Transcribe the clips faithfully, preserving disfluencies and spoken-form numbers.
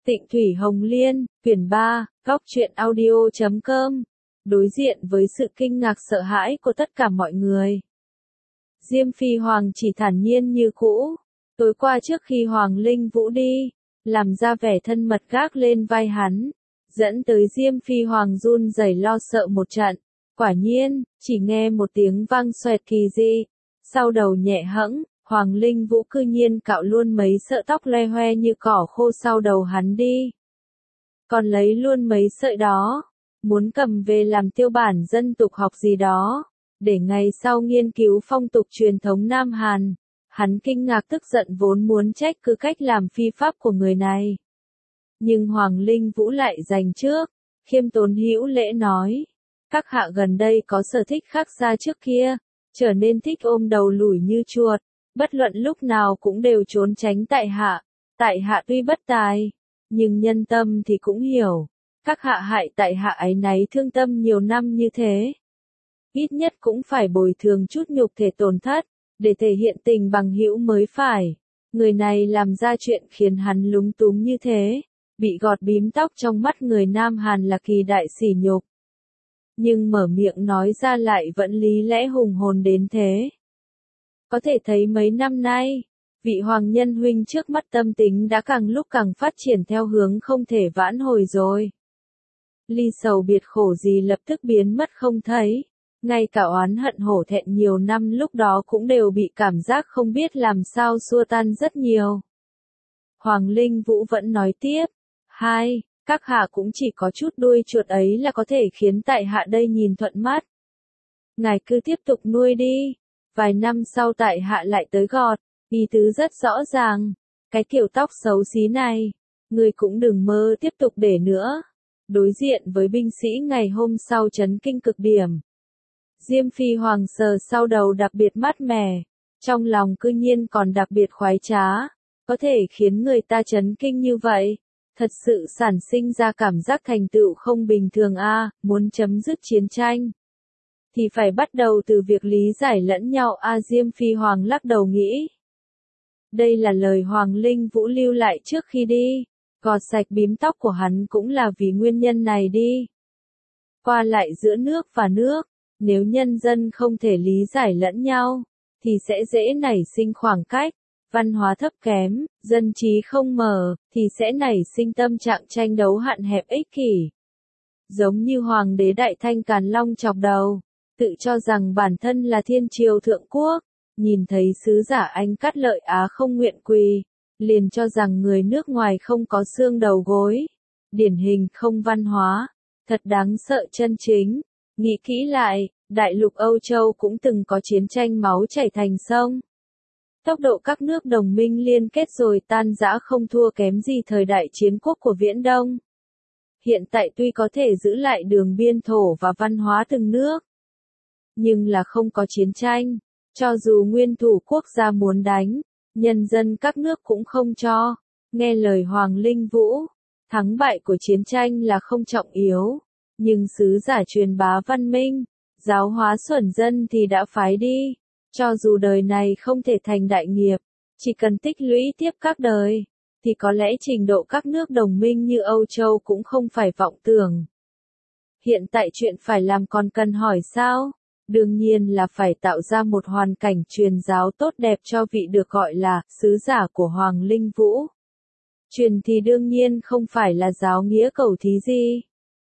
Tịnh Thủy Hồng Liên, quyển ba, góc truyện audio chấm com. Đối diện với sự kinh ngạc sợ hãi của tất cả mọi người, Diêm Phi Hoàng chỉ thản nhiên như cũ. Tối qua trước khi Hoàng Linh Vũ đi, làm ra vẻ thân mật gác lên vai hắn, dẫn tới Diêm Phi Hoàng run rẩy lo sợ một trận. Quả nhiên, chỉ nghe một tiếng vang xoẹt kỳ dị, sau đầu nhẹ hẫng, Hoàng Linh Vũ cư nhiên cạo luôn mấy sợi tóc loe hoe như cỏ khô sau đầu hắn đi. Còn lấy luôn mấy sợi đó, muốn cầm về làm tiêu bản dân tục học gì đó, để ngày sau nghiên cứu phong tục truyền thống Nam Hàn. Hắn kinh ngạc tức giận vốn muốn trách cứ cách làm phi pháp của người này. Nhưng Hoàng Linh Vũ lại giành trước, khiêm tốn hữu lễ nói. Các hạ gần đây có sở thích khác xa trước kia, trở nên thích ôm đầu lủi như chuột, bất luận lúc nào cũng đều trốn tránh tại hạ. Tại hạ tuy bất tài, nhưng nhân tâm thì cũng hiểu. Các hạ hại tại hạ áy náy thương tâm nhiều năm như thế, ít nhất cũng phải bồi thường chút nhục thể tổn thất, để thể hiện tình bằng hữu mới phải. Người này làm ra chuyện khiến hắn lúng túng như thế, bị gọt bím tóc trong mắt người Nam Hàn là kỳ đại sỉ nhục. Nhưng mở miệng nói ra lại vẫn lý lẽ hùng hồn đến thế. Có thể thấy mấy năm nay, vị hoàng nhân huynh trước mắt tâm tính đã càng lúc càng phát triển theo hướng không thể vãn hồi rồi. Ly sầu biệt khổ gì lập tức biến mất không thấy, ngay cả oán hận hổ thẹn nhiều năm lúc đó cũng đều bị cảm giác không biết làm sao xua tan rất nhiều. Hoàng Linh Vũ vẫn nói tiếp, hai, các hạ cũng chỉ có chút đuôi chuột ấy là có thể khiến tại hạ đây nhìn thuận mắt. Ngài cứ tiếp tục nuôi đi, vài năm sau tại hạ lại tới gọt, ý tứ rất rõ ràng, cái kiểu tóc xấu xí này, người cũng đừng mơ tiếp tục để nữa. Đối diện với binh sĩ ngày hôm sau chấn kinh cực điểm, Diêm Phi Hoàng sờ sau đầu đặc biệt mát mẻ, trong lòng cư nhiên còn đặc biệt khoái trá, có thể khiến người ta chấn kinh như vậy, thật sự sản sinh ra cảm giác thành tựu không bình thường a. À, muốn chấm dứt chiến tranh thì phải bắt đầu từ việc lý giải lẫn nhau a. À, Diêm Phi Hoàng lắc đầu nghĩ. Đây là lời Hoàng Linh Vũ lưu lại trước khi đi, gọt sạch bím tóc của hắn cũng là vì nguyên nhân này đi. Qua lại giữa nước và nước, nếu nhân dân không thể lý giải lẫn nhau, thì sẽ dễ nảy sinh khoảng cách, văn hóa thấp kém, dân trí không mở, thì sẽ nảy sinh tâm trạng tranh đấu hạn hẹp ích kỷ. Giống như Hoàng đế Đại Thanh Càn Long chọc đầu, tự cho rằng bản thân là thiên triều thượng quốc, nhìn thấy sứ giả Anh Cát Lợi Á không nguyện quỳ, liền cho rằng người nước ngoài không có xương đầu gối, điển hình không văn hóa, thật đáng sợ chân chính. Nghĩ kỹ lại, đại lục Âu Châu cũng từng có chiến tranh máu chảy thành sông. Tốc độ các nước đồng minh liên kết rồi tan rã không thua kém gì thời đại chiến quốc của Viễn Đông. Hiện tại tuy có thể giữ lại đường biên thổ và văn hóa từng nước, nhưng là không có chiến tranh, cho dù nguyên thủ quốc gia muốn đánh, nhân dân các nước cũng không cho. Nghe lời Hoàng Linh Vũ, thắng bại của chiến tranh là không trọng yếu, nhưng sứ giả truyền bá văn minh, giáo hóa xuẩn dân thì đã phái đi, cho dù đời này không thể thành đại nghiệp, chỉ cần tích lũy tiếp các đời, thì có lẽ trình độ các nước đồng minh như Âu Châu cũng không phải vọng tưởng. Hiện tại chuyện phải làm còn cần hỏi sao? Đương nhiên là phải tạo ra một hoàn cảnh truyền giáo tốt đẹp cho vị được gọi là sứ giả của Hoàng Linh Vũ. Truyền thì đương nhiên không phải là giáo nghĩa cầu thí gì,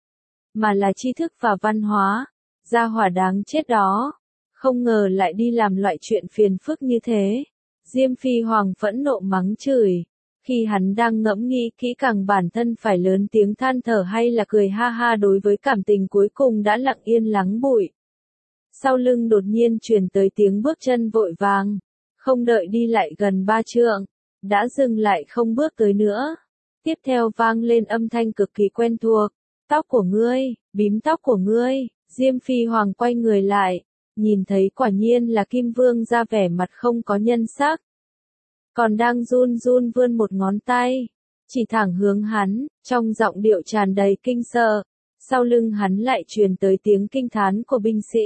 mà là tri thức và văn hóa. Gia hỏa đáng chết đó, không ngờ lại đi làm loại chuyện phiền phức như thế. Diêm Phi Hoàng phẫn nộ mắng chửi, khi hắn đang ngẫm nghĩ kỹ càng bản thân phải lớn tiếng than thở hay là cười ha ha đối với cảm tình cuối cùng đã lặng yên lắng bụi. Sau lưng đột nhiên truyền tới tiếng bước chân vội vàng, không đợi đi lại gần ba trượng, đã dừng lại không bước tới nữa. Tiếp theo vang lên âm thanh cực kỳ quen thuộc, tóc của ngươi, bím tóc của ngươi. Diêm Phi Hoàng quay người lại, nhìn thấy quả nhiên là Kim Vương ra vẻ mặt không có nhân sắc, còn đang run run vươn một ngón tay, chỉ thẳng hướng hắn, trong giọng điệu tràn đầy kinh sợ. Sau lưng hắn lại truyền tới tiếng kinh thán của binh sĩ.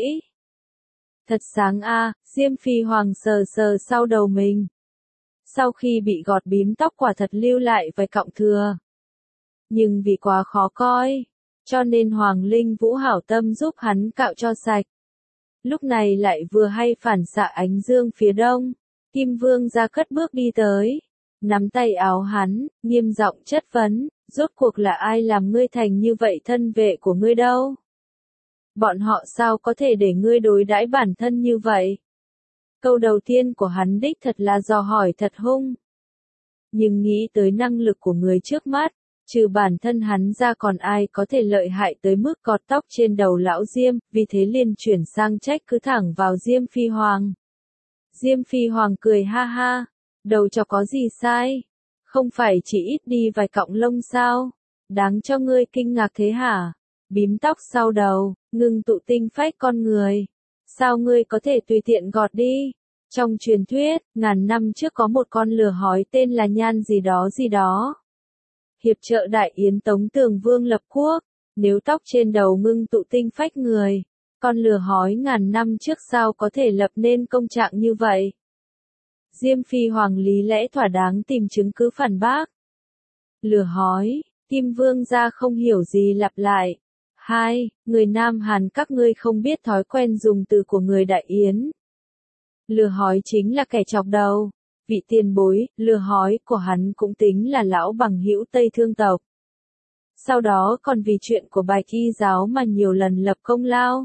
Thật sáng a. À, Diêm Phi Hoàng sờ sờ sau đầu mình. Sau khi bị gọt bím tóc quả thật lưu lại vài cọng thừa. nhưng vì quá khó coi, cho nên Hoàng Linh Vũ hảo tâm giúp hắn cạo cho sạch. Lúc này lại vừa hay phản xạ ánh dương phía đông, Kim Vương gia cất bước đi tới, nắm tay áo hắn, nghiêm giọng chất vấn, rốt cuộc là ai làm ngươi thành như vậy, thân vệ của ngươi đâu? Bọn họ sao có thể để ngươi đối đãi bản thân như vậy? Câu đầu tiên của hắn đích thật là dò hỏi thật hung. Nhưng nghĩ tới năng lực của người trước mắt, trừ bản thân hắn ra còn ai có thể lợi hại tới mức cọt tóc trên đầu lão Diêm, vì thế liền chuyển sang trách cứ thẳng vào Diêm Phi Hoàng. Diêm Phi Hoàng cười ha ha, đầu chó có gì sai? Không phải chỉ ít đi vài cọng lông sao? Đáng cho ngươi kinh ngạc thế hả? Bím tóc sau đầu, ngưng tụ tinh phách con người. Sao ngươi có thể tùy tiện gọt đi? Trong truyền thuyết, ngàn năm trước có một con lừa hói tên là Nhan gì đó gì đó. Hiệp trợ Đại Yến Tống Tường Vương lập quốc, nếu tóc trên đầu ngưng tụ tinh phách người, con lừa hói ngàn năm trước sao có thể lập nên công trạng như vậy? Diêm Phi Hoàng lý lẽ thỏa đáng tìm chứng cứ phản bác. Lừa hói, Kim Vương gia không hiểu gì lặp lại. Hai, người Nam Hàn các ngươi không biết thói quen dùng từ của người Đại Yến. Lừa hói chính là kẻ chọc đầu. Vị tiền bối, lừa hói của hắn cũng tính là lão bằng hữu Tây Thương tộc. Sau đó còn vì chuyện của Bạch Y giáo mà nhiều lần lập công lao.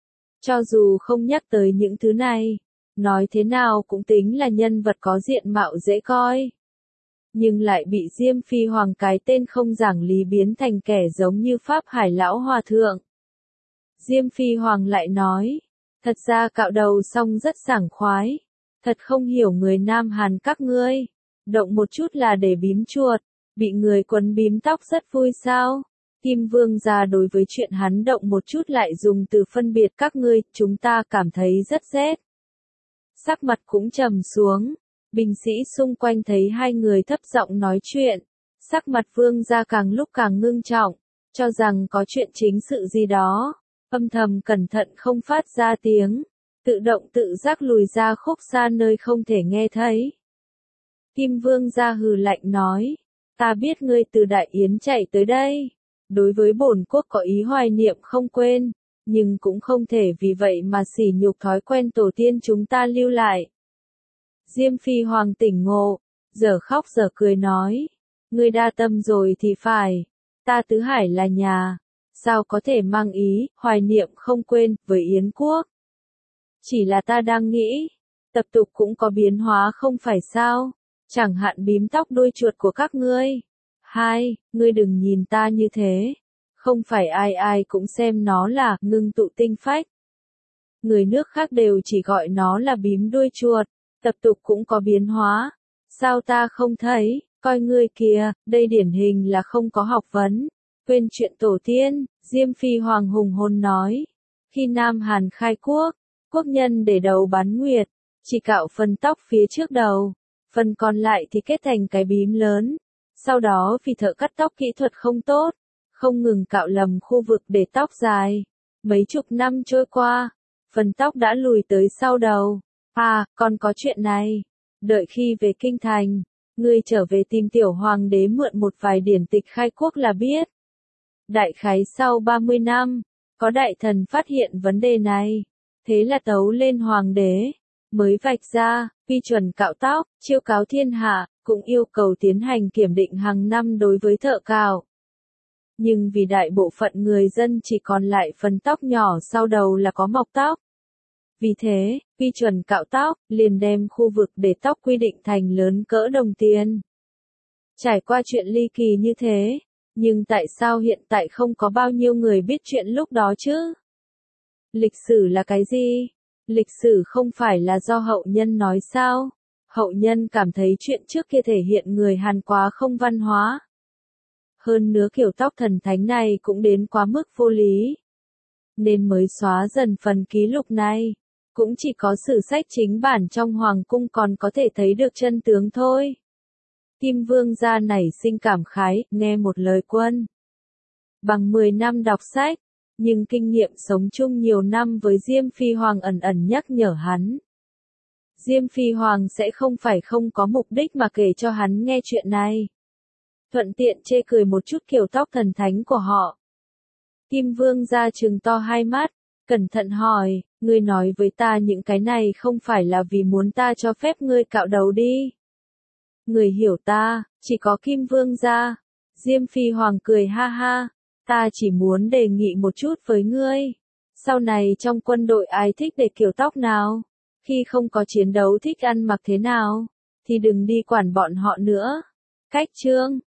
Cho dù không nhắc tới những thứ này, nói thế nào cũng tính là nhân vật có diện mạo dễ coi. Nhưng lại bị Diêm Phi Hoàng cái tên không giảng lý biến thành kẻ giống như Pháp Hải lão hòa thượng. Diêm Phi Hoàng lại nói, thật ra cạo đầu xong rất sảng khoái. Thật không hiểu người Nam Hàn các ngươi, động một chút là để bím chuột, bị người quấn bím tóc rất vui sao? Kim Vương gia đối với chuyện hắn động một chút lại dùng từ phân biệt các ngươi, chúng ta cảm thấy rất rét. Sắc mặt cũng trầm xuống, binh sĩ xung quanh thấy hai người thấp giọng nói chuyện, sắc mặt Vương gia càng lúc càng ngưng trọng, cho rằng có chuyện chính sự gì đó, âm thầm cẩn thận không phát ra tiếng. Tự động tự giác lùi ra khúc xa nơi không thể nghe thấy. Kim Vương gia hừ lạnh nói, ta biết ngươi từ Đại Yến chạy tới đây, đối với bổn quốc có ý hoài niệm không quên, nhưng cũng không thể vì vậy mà sỉ nhục thói quen tổ tiên chúng ta lưu lại. Diêm Phi Hoàng tỉnh ngộ, giờ khóc giờ cười nói, ngươi đa tâm rồi thì phải, ta Tứ Hải là nhà, sao có thể mang ý, hoài niệm không quên, với Yến quốc. Chỉ là ta đang nghĩ, tập tục cũng có biến hóa không phải sao, chẳng hạn bím tóc đuôi chuột của các ngươi. Hai, ngươi đừng nhìn ta như thế, không phải ai ai cũng xem nó là ngưng tụ tinh phách. Người nước khác đều chỉ gọi nó là bím đuôi chuột, tập tục cũng có biến hóa. Sao ta không thấy, coi ngươi kìa, đây điển hình là không có học vấn, quên chuyện tổ tiên, Diêm Phi Hoàng hùng hồn nói. Khi Nam Hàn khai quốc, quốc nhân để đầu bán nguyệt, chỉ cạo phần tóc phía trước đầu, phần còn lại thì kết thành cái bím lớn. Sau đó vì thợ cắt tóc kỹ thuật không tốt, không ngừng cạo lầm khu vực để tóc dài. Mấy chục năm trôi qua, phần tóc đã lùi tới sau đầu. À, còn có chuyện này. Đợi khi về kinh thành, ngươi trở về tìm tiểu hoàng đế mượn một vài điển tịch khai quốc là biết. Đại khái sau ba mươi năm, có đại thần phát hiện vấn đề này. Thế là tấu lên hoàng đế, mới vạch ra, quy chuẩn cạo tóc, chiêu cáo thiên hạ, cũng yêu cầu tiến hành kiểm định hàng năm đối với thợ cạo. Nhưng vì đại bộ phận người dân chỉ còn lại phần tóc nhỏ sau đầu là có mọc tóc. Vì thế, quy chuẩn cạo tóc, liền đem khu vực để tóc quy định thành lớn cỡ đồng tiền. Trải qua chuyện ly kỳ như thế, nhưng tại sao hiện tại không có bao nhiêu người biết chuyện lúc đó chứ? Lịch sử là cái gì? Lịch sử không phải là do hậu nhân nói sao? Hậu nhân cảm thấy chuyện trước kia thể hiện người Hàn quá không văn hóa. Hơn nữa kiểu tóc thần thánh này cũng đến quá mức vô lý. Nên mới xóa dần phần ký lục này. Cũng chỉ có sử sách chính bản trong hoàng cung còn có thể thấy được chân tướng thôi. Kim Vương gia nảy sinh cảm khái, nghe một lời quân. Bằng mười năm đọc sách, nhưng kinh nghiệm sống chung nhiều năm với Diêm Phi Hoàng ẩn ẩn nhắc nhở hắn. Diêm Phi Hoàng sẽ không phải không có mục đích mà kể cho hắn nghe chuyện này. thuận tiện chê cười một chút kiểu tóc thần thánh của họ. Kim Vương gia trừng to hai mắt, cẩn thận hỏi, ngươi nói với ta những cái này không phải là vì muốn ta cho phép ngươi cạo đầu đi. Người hiểu ta, chỉ có Kim Vương gia. Diêm Phi Hoàng cười ha ha, ta chỉ muốn đề nghị một chút với ngươi. Sau này trong quân đội ai thích để kiểu tóc nào, khi không có chiến đấu thích ăn mặc thế nào, thì đừng đi quản bọn họ nữa. Cách chương